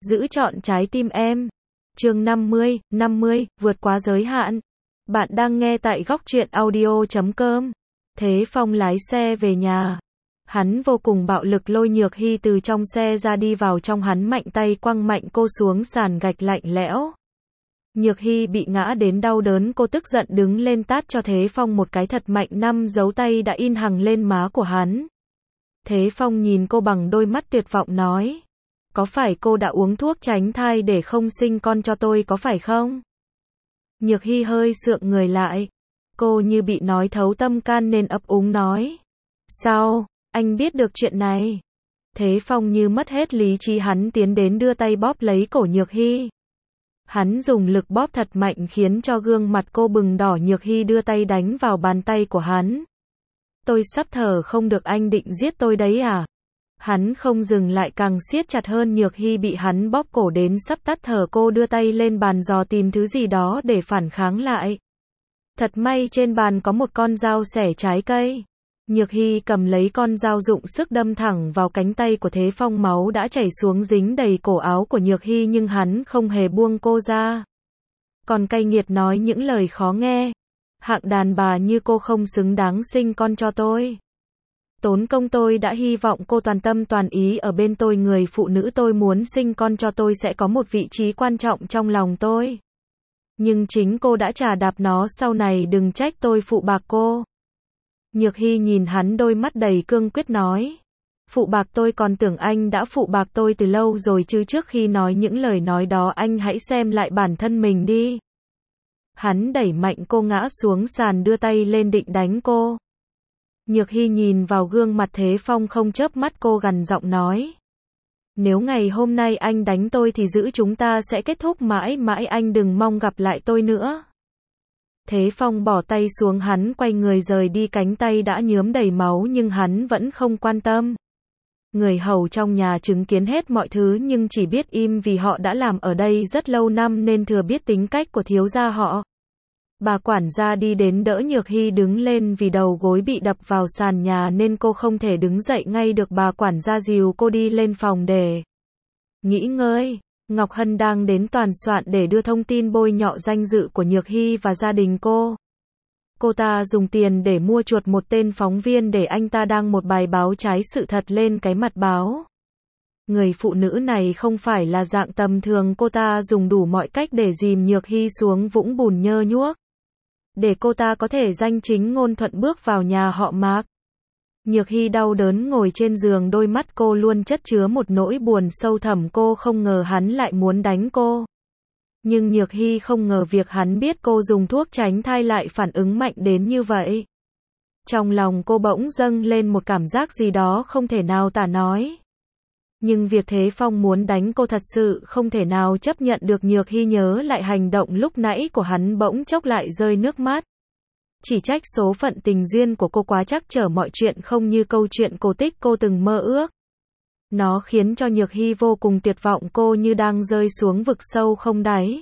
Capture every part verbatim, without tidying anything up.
giữ trọn trái tim em. Chương năm mươi, năm mươi, vượt quá giới hạn. Bạn đang nghe tại góc truyện audio chấm com. Thế Phong lái xe về nhà. Hắn vô cùng bạo lực lôi Nhược Hy từ trong xe ra, đi vào trong hắn mạnh tay quăng mạnh cô xuống sàn gạch lạnh lẽo. Nhược Hy bị ngã đến đau đớn, cô tức giận đứng lên tát cho Thế Phong một cái thật mạnh, năm dấu tay đã in hằn lên má của hắn. Thế Phong nhìn cô bằng đôi mắt tuyệt vọng nói: có phải cô đã uống thuốc tránh thai để không sinh con cho tôi có phải không? Nhược Hy hơi sượng người lại. Cô như bị nói thấu tâm can nên ấp úng nói: sao, anh biết được chuyện này? Thế Phong như mất hết lý trí, hắn tiến đến đưa tay bóp lấy cổ Nhược Hy. Hắn dùng lực bóp thật mạnh khiến cho gương mặt cô bừng đỏ. Nhược Hy đưa tay đánh vào bàn tay của hắn. Tôi sắp thở không được, anh định giết tôi đấy à? Hắn không dừng lại, càng siết chặt hơn. Nhược Hy bị hắn bóp cổ đến sắp tắt thở, cô đưa tay lên bàn dò tìm thứ gì đó để phản kháng lại. Thật may trên bàn có một con dao xẻ trái cây. Nhược Hy cầm lấy con dao, dụng sức đâm thẳng vào cánh tay của Thế Phong, máu đã chảy xuống dính đầy cổ áo của Nhược Hy, nhưng hắn không hề buông cô ra. Còn cay nghiệt nói những lời khó nghe. Hạng đàn bà như cô không xứng đáng sinh con cho tôi. Tốn công tôi đã hy vọng cô toàn tâm toàn ý ở bên tôi, người phụ nữ tôi muốn sinh con cho tôi sẽ có một vị trí quan trọng trong lòng tôi. Nhưng chính cô đã trà đạp nó, sau này đừng trách tôi phụ bạc cô. Nhược Hy nhìn hắn, đôi mắt đầy cương quyết nói: phụ bạc tôi? Còn tưởng anh đã phụ bạc tôi từ lâu rồi chứ. Trước khi nói những lời nói đó, anh hãy xem lại bản thân mình đi. Hắn đẩy mạnh cô ngã xuống sàn, đưa tay lên định đánh cô. Nhược Hy nhìn vào gương mặt Thế Phong không chớp mắt, cô gằn giọng nói: nếu ngày hôm nay anh đánh tôi thì giữ chúng ta sẽ kết thúc mãi mãi, anh đừng mong gặp lại tôi nữa. Thế Phong bỏ tay xuống, hắn quay người rời đi, cánh tay đã nhuốm đầy máu nhưng hắn vẫn không quan tâm. Người hầu trong nhà chứng kiến hết mọi thứ nhưng chỉ biết im, vì họ đã làm ở đây rất lâu năm nên thừa biết tính cách của thiếu gia họ. Bà quản gia đi đến đỡ Nhược Hy đứng lên, vì đầu gối bị đập vào sàn nhà nên cô không thể đứng dậy ngay được. Bà quản gia dìu cô đi lên phòng để nghỉ ngơi. Ngọc Hân đang đến toàn soạn để đưa thông tin bôi nhọ danh dự của Nhược Hy và gia đình cô. Cô ta dùng tiền để mua chuột một tên phóng viên để anh ta đăng một bài báo trái sự thật lên cái mặt báo. Người phụ nữ này không phải là dạng tầm thường, cô ta dùng đủ mọi cách để dìm Nhược Hy xuống vũng bùn nhơ nhuốc, để cô ta có thể danh chính ngôn thuận bước vào nhà họ Mạc. Nhược Hy đau đớn ngồi trên giường, đôi mắt cô luôn chất chứa một nỗi buồn sâu thẳm. Cô không ngờ hắn lại muốn đánh cô. Nhưng Nhược Hy không ngờ việc hắn biết cô dùng thuốc tránh thai lại phản ứng mạnh đến như vậy. Trong lòng cô bỗng dâng lên một cảm giác gì đó không thể nào tả nói. Nhưng việc Thế Phong muốn đánh cô thật sự không thể nào chấp nhận được. Nhược Hy nhớ lại hành động lúc nãy của hắn, bỗng chốc lại rơi nước mắt. Chỉ trách số phận tình duyên của cô quá trắc trở, mọi chuyện không như câu chuyện cổ tích cô từng mơ ước. Nó khiến cho Nhược Hy vô cùng tuyệt vọng, cô như đang rơi xuống vực sâu không đáy.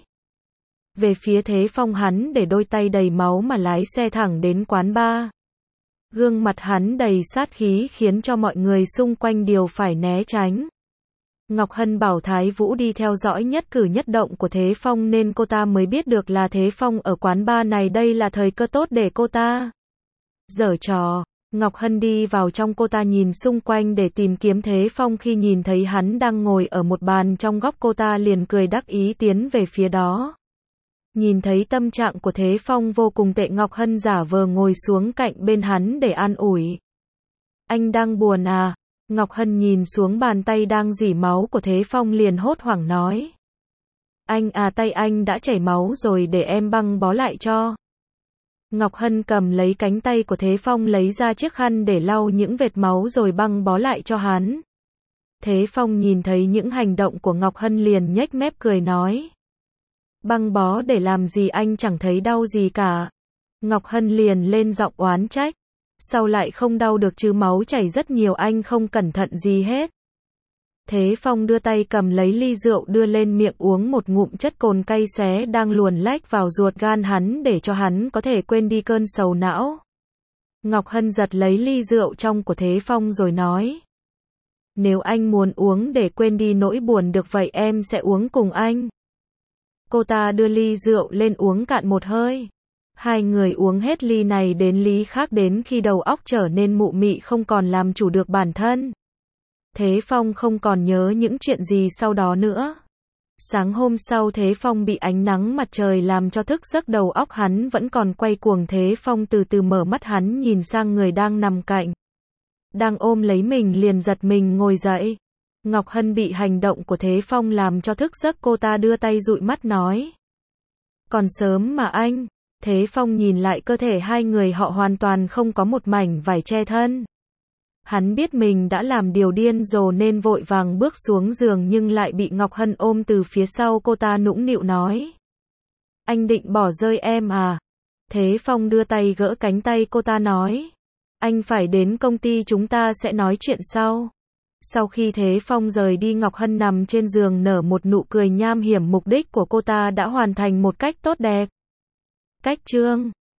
Về phía Thế Phong, hắn để đôi tay đầy máu mà lái xe thẳng đến quán bar. Gương mặt hắn đầy sát khí khiến cho mọi người xung quanh đều phải né tránh. Ngọc Hân bảo Thái Vũ đi theo dõi nhất cử nhất động của Thế Phong nên cô ta mới biết được là Thế Phong ở quán bar này. Đây là thời cơ tốt để cô ta giở trò. Ngọc Hân đi vào trong, cô ta nhìn xung quanh để tìm kiếm Thế Phong. Khi nhìn thấy hắn đang ngồi ở một bàn trong góc, cô ta liền cười đắc ý tiến về phía đó. Nhìn thấy tâm trạng của Thế Phong vô cùng tệ, Ngọc Hân giả vờ ngồi xuống cạnh bên hắn để an ủi. Anh đang buồn à? Ngọc Hân nhìn xuống bàn tay đang rỉ máu của Thế Phong liền hốt hoảng nói: anh à, tay anh đã chảy máu rồi, để em băng bó lại cho. Ngọc Hân cầm lấy cánh tay của Thế Phong, lấy ra chiếc khăn để lau những vệt máu rồi băng bó lại cho hắn. Thế Phong nhìn thấy những hành động của Ngọc Hân liền nhếch mép cười nói: băng bó để làm gì, anh chẳng thấy đau gì cả. Ngọc Hân liền lên giọng oán trách: sao lại không đau được chứ, máu chảy rất nhiều, anh không cẩn thận gì hết. Thế Phong đưa tay cầm lấy ly rượu đưa lên miệng uống một ngụm, chất cồn cay xé đang luồn lách vào ruột gan hắn để cho hắn có thể quên đi cơn sầu não. Ngọc Hân giật lấy ly rượu trong của Thế Phong rồi nói: Nếu anh muốn uống để quên đi nỗi buồn được vậy em sẽ uống cùng anh. Cô ta đưa ly rượu lên uống cạn một hơi. Hai người uống hết ly này đến ly khác đến khi đầu óc trở nên mụ mị không còn làm chủ được bản thân. Thế Phong không còn nhớ những chuyện gì sau đó nữa. Sáng hôm sau Thế Phong bị ánh nắng mặt trời làm cho thức giấc, đầu óc hắn vẫn còn quay cuồng. Thế Phong từ từ mở mắt, hắn nhìn sang người đang nằm cạnh, đang ôm lấy mình, liền giật mình ngồi dậy. Ngọc Hân bị hành động của Thế Phong làm cho thức giấc, cô ta đưa tay dụi mắt nói: còn sớm mà anh. Thế Phong nhìn lại cơ thể hai người họ hoàn toàn không có một mảnh vải che thân. Hắn biết mình đã làm điều điên rồ nên vội vàng bước xuống giường, nhưng lại bị Ngọc Hân ôm từ phía sau. Cô ta nũng nịu nói: anh định bỏ rơi em à? Thế Phong đưa tay gỡ cánh tay cô ta nói: anh phải đến công ty, chúng ta sẽ nói chuyện sau. Sau khi Thế Phong rời đi, Ngọc Hân nằm trên giường nở một nụ cười nham hiểm. Mục đích của cô ta đã hoàn thành một cách tốt đẹp. Cách chương